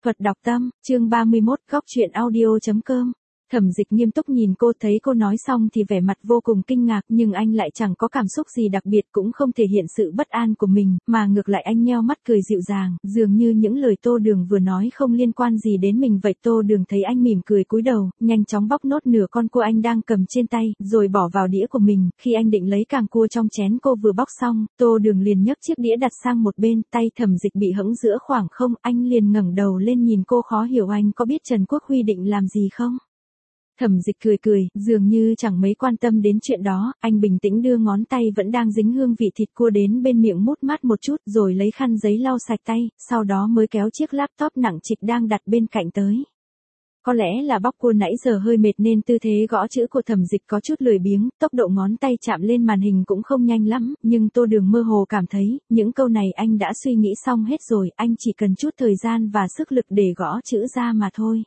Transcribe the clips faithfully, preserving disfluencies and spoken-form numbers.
Thuật đọc tâm, chương ba mươi mốt, góc truyện audio chấm com. Thẩm Dịch nghiêm túc nhìn cô, thấy cô nói xong thì vẻ mặt vô cùng kinh ngạc, nhưng anh lại chẳng có cảm xúc gì đặc biệt, cũng không thể hiện sự bất an của mình, mà ngược lại anh nheo mắt cười dịu dàng, dường như những lời Tô Đường vừa nói không liên quan gì đến mình vậy. Tô Đường thấy anh mỉm cười cúi đầu, nhanh chóng bóc nốt nửa con cua anh đang cầm trên tay, rồi bỏ vào đĩa của mình. Khi anh định lấy càng cua trong chén cô vừa bóc xong, Tô Đường liền nhấc chiếc đĩa đặt sang một bên, tay Thẩm Dịch bị hẫng giữa khoảng không, anh liền ngẩng đầu lên nhìn cô, khó hiểu anh có biết Trần Quốc Huy định làm gì không? Thẩm Dịch cười cười, dường như chẳng mấy quan tâm đến chuyện đó, anh bình tĩnh đưa ngón tay vẫn đang dính hương vị thịt cua đến bên miệng mút mát một chút, rồi lấy khăn giấy lau sạch tay, sau đó mới kéo chiếc laptop nặng trịch đang đặt bên cạnh tới. Có lẽ là bóc cua nãy giờ hơi mệt nên tư thế gõ chữ của Thẩm Dịch có chút lười biếng, tốc độ ngón tay chạm lên màn hình cũng không nhanh lắm, nhưng Tô Đường mơ hồ cảm thấy, những câu này anh đã suy nghĩ xong hết rồi, anh chỉ cần chút thời gian và sức lực để gõ chữ ra mà thôi.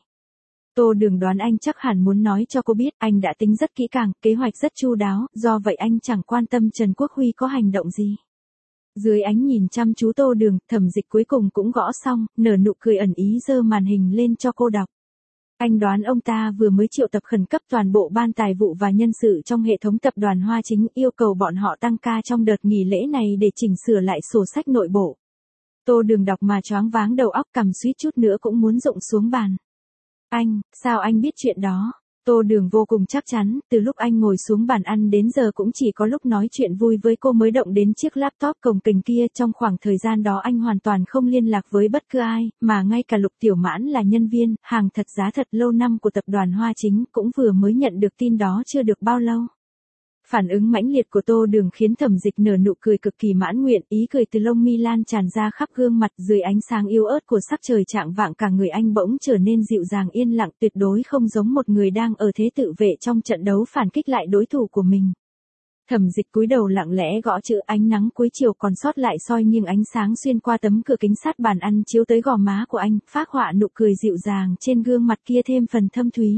Tô Đường đoán anh chắc hẳn muốn nói cho cô biết, anh đã tính rất kỹ càng, kế hoạch rất chu đáo, do vậy anh chẳng quan tâm Trần Quốc Huy có hành động gì. Dưới ánh nhìn chăm chú Tô Đường, Thẩm Dịch cuối cùng cũng gõ xong, nở nụ cười ẩn ý giơ màn hình lên cho cô đọc. Anh đoán ông ta vừa mới triệu tập khẩn cấp toàn bộ ban tài vụ và nhân sự trong hệ thống tập đoàn Hoa Chính, yêu cầu bọn họ tăng ca trong đợt nghỉ lễ này để chỉnh sửa lại sổ sách nội bộ. Tô Đường đọc mà choáng váng đầu óc, cằm suýt chút nữa cũng muốn rụng xuống bàn. Anh, sao anh biết chuyện đó? Tô Đường vô cùng chắc chắn, từ lúc anh ngồi xuống bàn ăn đến giờ cũng chỉ có lúc nói chuyện vui với cô mới động đến chiếc laptop cồng kềnh kia. Trong khoảng thời gian đó anh hoàn toàn không liên lạc với bất cứ ai, mà ngay cả Lục Tiểu Mãn là nhân viên, hàng thật giá thật lâu năm của tập đoàn Hoa Chính, cũng vừa mới nhận được tin đó chưa được bao lâu. Phản ứng mãnh liệt của Tô Đường khiến Thẩm Dịch nở nụ cười cực kỳ mãn nguyện, ý cười từ lông mi lan tràn ra khắp gương mặt, dưới ánh sáng yếu ớt của sắc trời chạng vạng cả người anh bỗng trở nên dịu dàng yên lặng, tuyệt đối không giống một người đang ở thế tự vệ trong trận đấu phản kích lại đối thủ của mình. Thẩm Dịch cúi đầu lặng lẽ gõ chữ, ánh nắng cuối chiều còn sót lại soi nghiêng ánh sáng xuyên qua tấm cửa kính sát bàn ăn chiếu tới gò má của anh, phác họa nụ cười dịu dàng trên gương mặt kia thêm phần thâm thúy.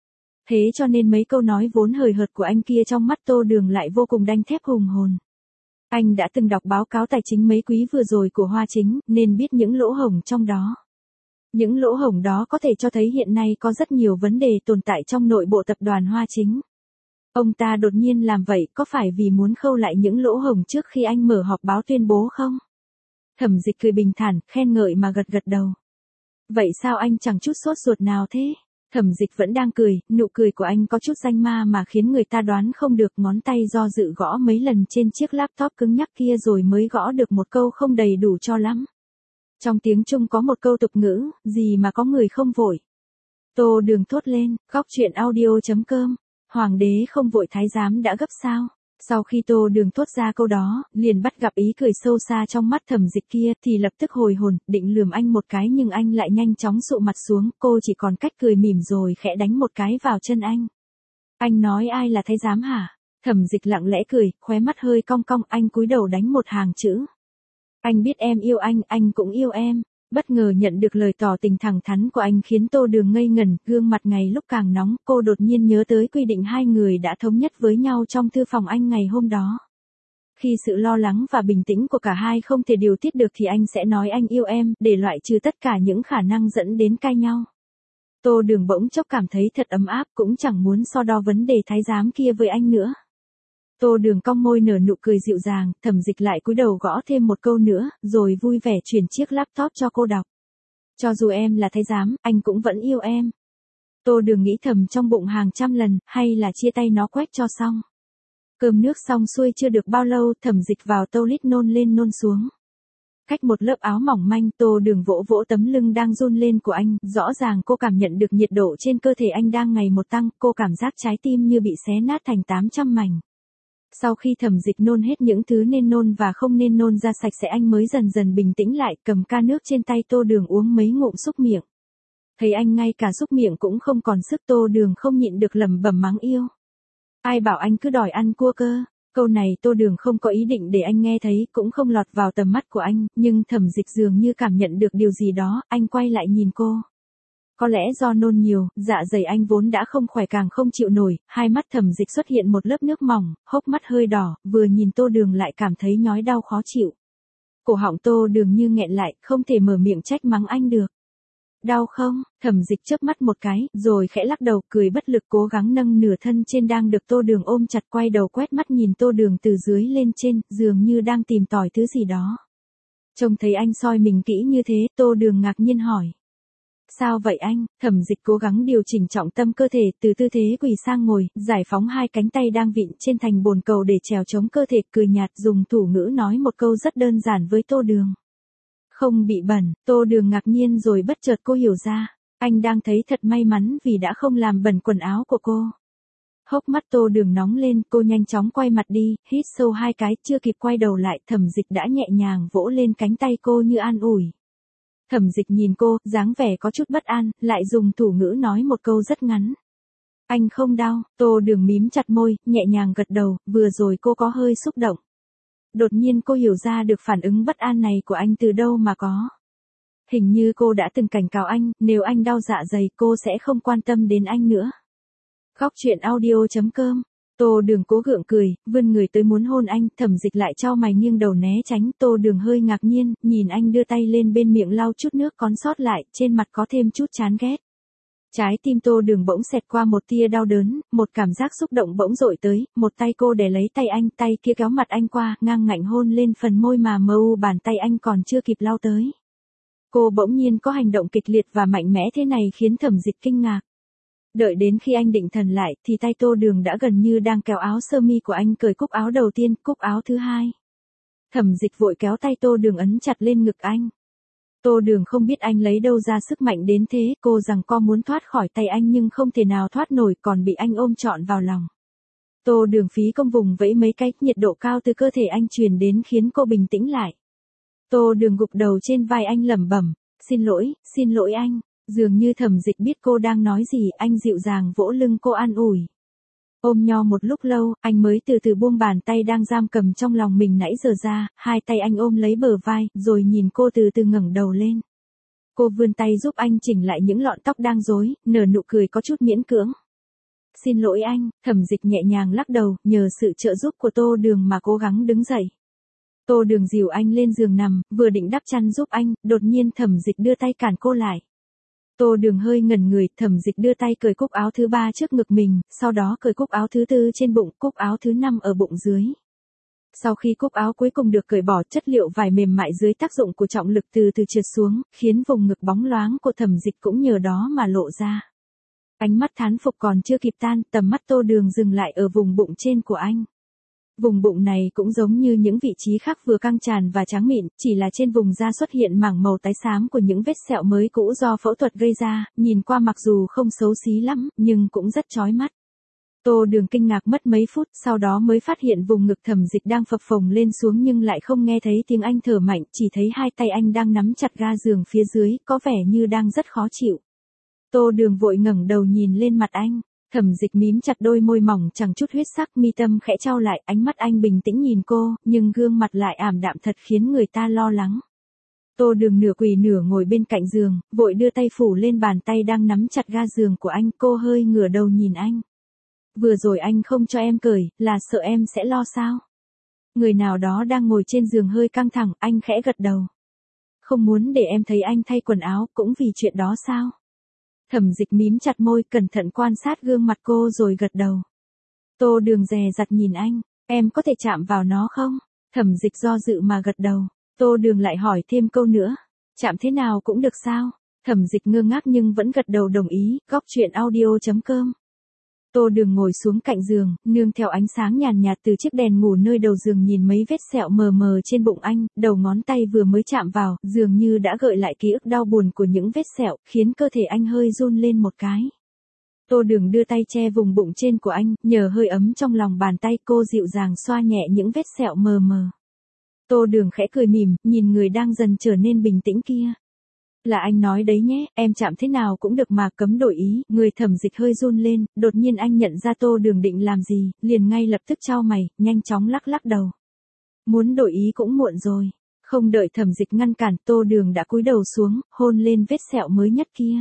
Thế cho nên mấy câu nói vốn hời hợt của anh kia trong mắt Tô Đường lại vô cùng đanh thép hùng hồn. Anh đã từng đọc báo cáo tài chính mấy quý vừa rồi của Hoa Chính, nên biết những lỗ hổng trong đó. Những lỗ hổng đó có thể cho thấy hiện nay có rất nhiều vấn đề tồn tại trong nội bộ tập đoàn Hoa Chính. Ông ta đột nhiên làm vậy có phải vì muốn khâu lại những lỗ hổng trước khi anh mở họp báo tuyên bố không? Thẩm Dịch cười bình thản, khen ngợi mà gật gật đầu. Vậy sao anh chẳng chút sốt ruột nào thế? Thẩm Dịch vẫn đang cười, nụ cười của anh có chút danh ma mà khiến người ta đoán không được, ngón tay do dự gõ mấy lần trên chiếc laptop cứng nhắc kia rồi mới gõ được một câu không đầy đủ cho lắm. Trong tiếng Trung có một câu tục ngữ, gì mà có người không vội. Tô Đường thốt lên, góc truyện audio chấm com, hoàng đế không vội thái giám đã gấp sao? Sau khi Tô Đường thốt ra câu đó, liền bắt gặp ý cười sâu xa trong mắt Thẩm Dịch kia, thì lập tức hồi hồn, định lườm anh một cái nhưng anh lại nhanh chóng sụ mặt xuống, cô chỉ còn cách cười mỉm rồi khẽ đánh một cái vào chân anh. Anh nói ai là thái giám hả? Thẩm Dịch lặng lẽ cười, khóe mắt hơi cong cong, anh cúi đầu đánh một hàng chữ. Anh biết em yêu anh, anh cũng yêu em. Bất ngờ nhận được lời tỏ tình thẳng thắn của anh khiến Tô Đường ngây ngẩn, gương mặt ngày lúc càng nóng, cô đột nhiên nhớ tới quy định hai người đã thống nhất với nhau trong thư phòng anh ngày hôm đó. Khi sự lo lắng và bình tĩnh của cả hai không thể điều tiết được thì anh sẽ nói anh yêu em, để loại trừ tất cả những khả năng dẫn đến cãi nhau. Tô Đường bỗng chốc cảm thấy thật ấm áp, cũng chẳng muốn so đo vấn đề thái giám kia với anh nữa. Tô Đường cong môi nở nụ cười dịu dàng, Thẩm Dịch lại cúi đầu gõ thêm một câu nữa, rồi vui vẻ chuyển chiếc laptop cho cô đọc. Cho dù em là thái giám, anh cũng vẫn yêu em. Tô Đường nghĩ thầm trong bụng hàng trăm lần, hay là chia tay nó quét cho xong. Cơm nước xong xuôi chưa được bao lâu, Thẩm Dịch vào toilet nôn lên nôn xuống. Cách một lớp áo mỏng manh, Tô Đường vỗ vỗ tấm lưng đang run lên của anh, rõ ràng cô cảm nhận được nhiệt độ trên cơ thể anh đang ngày một tăng, cô cảm giác trái tim như bị xé nát thành tám trăm mảnh. Sau khi Thẩm Dịch nôn hết những thứ nên nôn và không nên nôn ra sạch sẽ, anh mới dần dần bình tĩnh lại, cầm ca nước trên tay Tô Đường uống mấy ngụm xúc miệng. Thấy anh ngay cả xúc miệng cũng không còn sức, Tô Đường không nhịn được lẩm bẩm mắng yêu. Ai bảo anh cứ đòi ăn cua cơ? Câu này Tô Đường không có ý định để anh nghe thấy, cũng không lọt vào tầm mắt của anh, nhưng Thẩm Dịch dường như cảm nhận được điều gì đó, anh quay lại nhìn cô. Có lẽ do nôn nhiều, dạ dày anh vốn đã không khỏe càng không chịu nổi, hai mắt Thẩm Dịch xuất hiện một lớp nước mỏng, hốc mắt hơi đỏ, vừa nhìn Tô Đường lại cảm thấy nhói đau khó chịu. Cổ họng Tô Đường như nghẹn lại, không thể mở miệng trách mắng anh được. Đau không? Thẩm Dịch chớp mắt một cái, rồi khẽ lắc đầu, cười bất lực cố gắng nâng nửa thân trên đang được Tô Đường ôm chặt, quay đầu quét mắt nhìn Tô Đường từ dưới lên trên, dường như đang tìm tòi thứ gì đó. Trông thấy anh soi mình kỹ như thế, Tô Đường ngạc nhiên hỏi. Sao vậy anh? Thẩm Dịch cố gắng điều chỉnh trọng tâm cơ thể, từ tư thế quỳ sang ngồi, giải phóng hai cánh tay đang vịn trên thành bồn cầu để trèo chống cơ thể, cười nhạt dùng thủ ngữ nói một câu rất đơn giản với Tô Đường. Không bị bẩn. Tô Đường ngạc nhiên rồi bất chợt cô hiểu ra, anh đang thấy thật may mắn vì đã không làm bẩn quần áo của cô. Hốc mắt Tô Đường nóng lên, cô nhanh chóng quay mặt đi, hít sâu hai cái, chưa kịp quay đầu lại, Thẩm Dịch đã nhẹ nhàng vỗ lên cánh tay cô như an ủi. Thẩm Dịch nhìn cô, dáng vẻ có chút bất an, lại dùng thủ ngữ nói một câu rất ngắn. Anh không đau. Tô Đường mím chặt môi, nhẹ nhàng gật đầu, vừa rồi cô có hơi xúc động. Đột nhiên cô hiểu ra được phản ứng bất an này của anh từ đâu mà có. Hình như cô đã từng cảnh cáo anh, nếu anh đau dạ dày cô sẽ không quan tâm đến anh nữa. Góc truyện audio chấm com. Tô Đường cố gượng cười, vươn người tới muốn hôn anh, Thẩm Dịch lại chau mày nghiêng đầu né tránh. Tô Đường hơi ngạc nhiên, nhìn anh đưa tay lên bên miệng lau chút nước còn sót lại, trên mặt có thêm chút chán ghét. Trái tim Tô Đường bỗng xẹt qua một tia đau đớn, một cảm giác xúc động bỗng dội tới, một tay cô đè lấy tay anh, tay kia kéo mặt anh qua, ngang ngạnh hôn lên phần môi mà mờ u bàn tay anh còn chưa kịp lau tới. Cô bỗng nhiên có hành động kịch liệt và mạnh mẽ thế này khiến Thẩm Dịch kinh ngạc. Đợi đến khi anh định thần lại, thì tay Tô Đường đã gần như đang kéo áo sơ mi của anh, cởi cúc áo đầu tiên, cúc áo thứ hai. Thẩm Dịch vội kéo tay Tô Đường ấn chặt lên ngực anh. Tô Đường không biết anh lấy đâu ra sức mạnh đến thế, cô rằng co muốn thoát khỏi tay anh nhưng không thể nào thoát nổi, còn bị anh ôm trọn vào lòng. Tô Đường phí công vùng vẫy mấy cái, nhiệt độ cao từ cơ thể anh truyền đến khiến cô bình tĩnh lại. Tô Đường gục đầu trên vai anh lẩm bẩm, xin lỗi, xin lỗi anh. Dường như Thẩm Dịch biết cô đang nói gì, anh dịu dàng vỗ lưng cô an ủi. Ôm nhau một lúc lâu, anh mới từ từ buông bàn tay đang giam cầm trong lòng mình nãy giờ ra, hai tay anh ôm lấy bờ vai, rồi nhìn cô từ từ ngẩng đầu lên. Cô vươn tay giúp anh chỉnh lại những lọn tóc đang rối, nở nụ cười có chút miễn cưỡng. Xin lỗi anh. Thẩm Dịch nhẹ nhàng lắc đầu, nhờ sự trợ giúp của Tô Đường mà cố gắng đứng dậy. Tô Đường dìu anh lên giường nằm, vừa định đắp chăn giúp anh, đột nhiên Thẩm Dịch đưa tay cản cô lại. Tô Đường hơi ngẩn người, Thẩm Dịch đưa tay cởi cúc áo thứ ba trước ngực mình, sau đó cởi cúc áo thứ tư trên bụng, cúc áo thứ năm ở bụng dưới. Sau khi cúc áo cuối cùng được cởi bỏ, chất liệu vải mềm mại dưới tác dụng của trọng lực từ từ trượt xuống, khiến vùng ngực bóng loáng của Thẩm Dịch cũng nhờ đó mà lộ ra. Ánh mắt thán phục còn chưa kịp tan, tầm mắt Tô Đường dừng lại ở vùng bụng trên của anh. Vùng bụng này cũng giống như những vị trí khác vừa căng tràn và trắng mịn, chỉ là trên vùng da xuất hiện mảng màu tái xám của những vết sẹo mới cũ do phẫu thuật gây ra, nhìn qua mặc dù không xấu xí lắm, nhưng cũng rất chói mắt. Tô Đường kinh ngạc mất mấy phút, sau đó mới phát hiện vùng ngực Thẩm Dịch đang phập phồng lên xuống nhưng lại không nghe thấy tiếng anh thở mạnh, chỉ thấy hai tay anh đang nắm chặt ga giường phía dưới, có vẻ như đang rất khó chịu. Tô Đường vội ngẩng đầu nhìn lên mặt anh. Thẩm Dịch mím chặt đôi môi mỏng chẳng chút huyết sắc, mi tâm khẽ chau lại, ánh mắt anh bình tĩnh nhìn cô, nhưng gương mặt lại ảm đạm thật khiến người ta lo lắng. Tô Đường nửa quỳ nửa ngồi bên cạnh giường, vội đưa tay phủ lên bàn tay đang nắm chặt ga giường của anh, cô hơi ngửa đầu nhìn anh. Vừa rồi anh không cho em cởi, là sợ em sẽ lo sao? Người nào đó đang ngồi trên giường hơi căng thẳng, anh khẽ gật đầu. Không muốn để em thấy anh thay quần áo, cũng vì chuyện đó sao? Thẩm Dịch mím chặt môi, cẩn thận quan sát gương mặt cô rồi gật đầu. Tô Đường dè dặt nhìn anh, em có thể chạm vào nó không? Thẩm Dịch do dự mà gật đầu. Tô Đường lại hỏi thêm câu nữa, chạm thế nào cũng được sao? Thẩm Dịch ngơ ngác nhưng vẫn gật đầu đồng ý. Góc truyện audio chấm com. Tô Đường ngồi xuống cạnh giường, nương theo ánh sáng nhàn nhạt từ chiếc đèn ngủ nơi đầu giường nhìn mấy vết sẹo mờ mờ trên bụng anh, đầu ngón tay vừa mới chạm vào, dường như đã gợi lại ký ức đau buồn của những vết sẹo, khiến cơ thể anh hơi run lên một cái. Tô Đường đưa tay che vùng bụng trên của anh, nhờ hơi ấm trong lòng bàn tay cô dịu dàng xoa nhẹ những vết sẹo mờ mờ. Tô Đường khẽ cười mỉm, nhìn người đang dần trở nên bình tĩnh kia. Là anh nói đấy nhé, em chạm thế nào cũng được mà, cấm đổi ý. Người Thẩm Dịch hơi run lên, đột nhiên anh nhận ra Tô Đường định làm gì, liền ngay lập tức chau mày, nhanh chóng lắc lắc đầu. Muốn đổi ý cũng muộn rồi. Không đợi Thẩm Dịch ngăn cản, Tô Đường đã cúi đầu xuống, hôn lên vết sẹo mới nhất kia.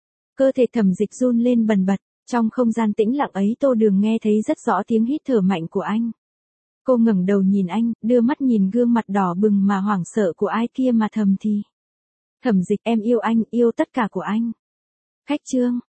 Cơ thể Thẩm Dịch run lên bần bật, trong không gian tĩnh lặng ấy Tô Đường nghe thấy rất rõ tiếng hít thở mạnh của anh. Cô ngẩng đầu nhìn anh, đưa mắt nhìn gương mặt đỏ bừng mà hoảng sợ của ai kia mà thầm thì. Thẩm Dịch, em yêu anh, yêu tất cả của anh. Khách trương.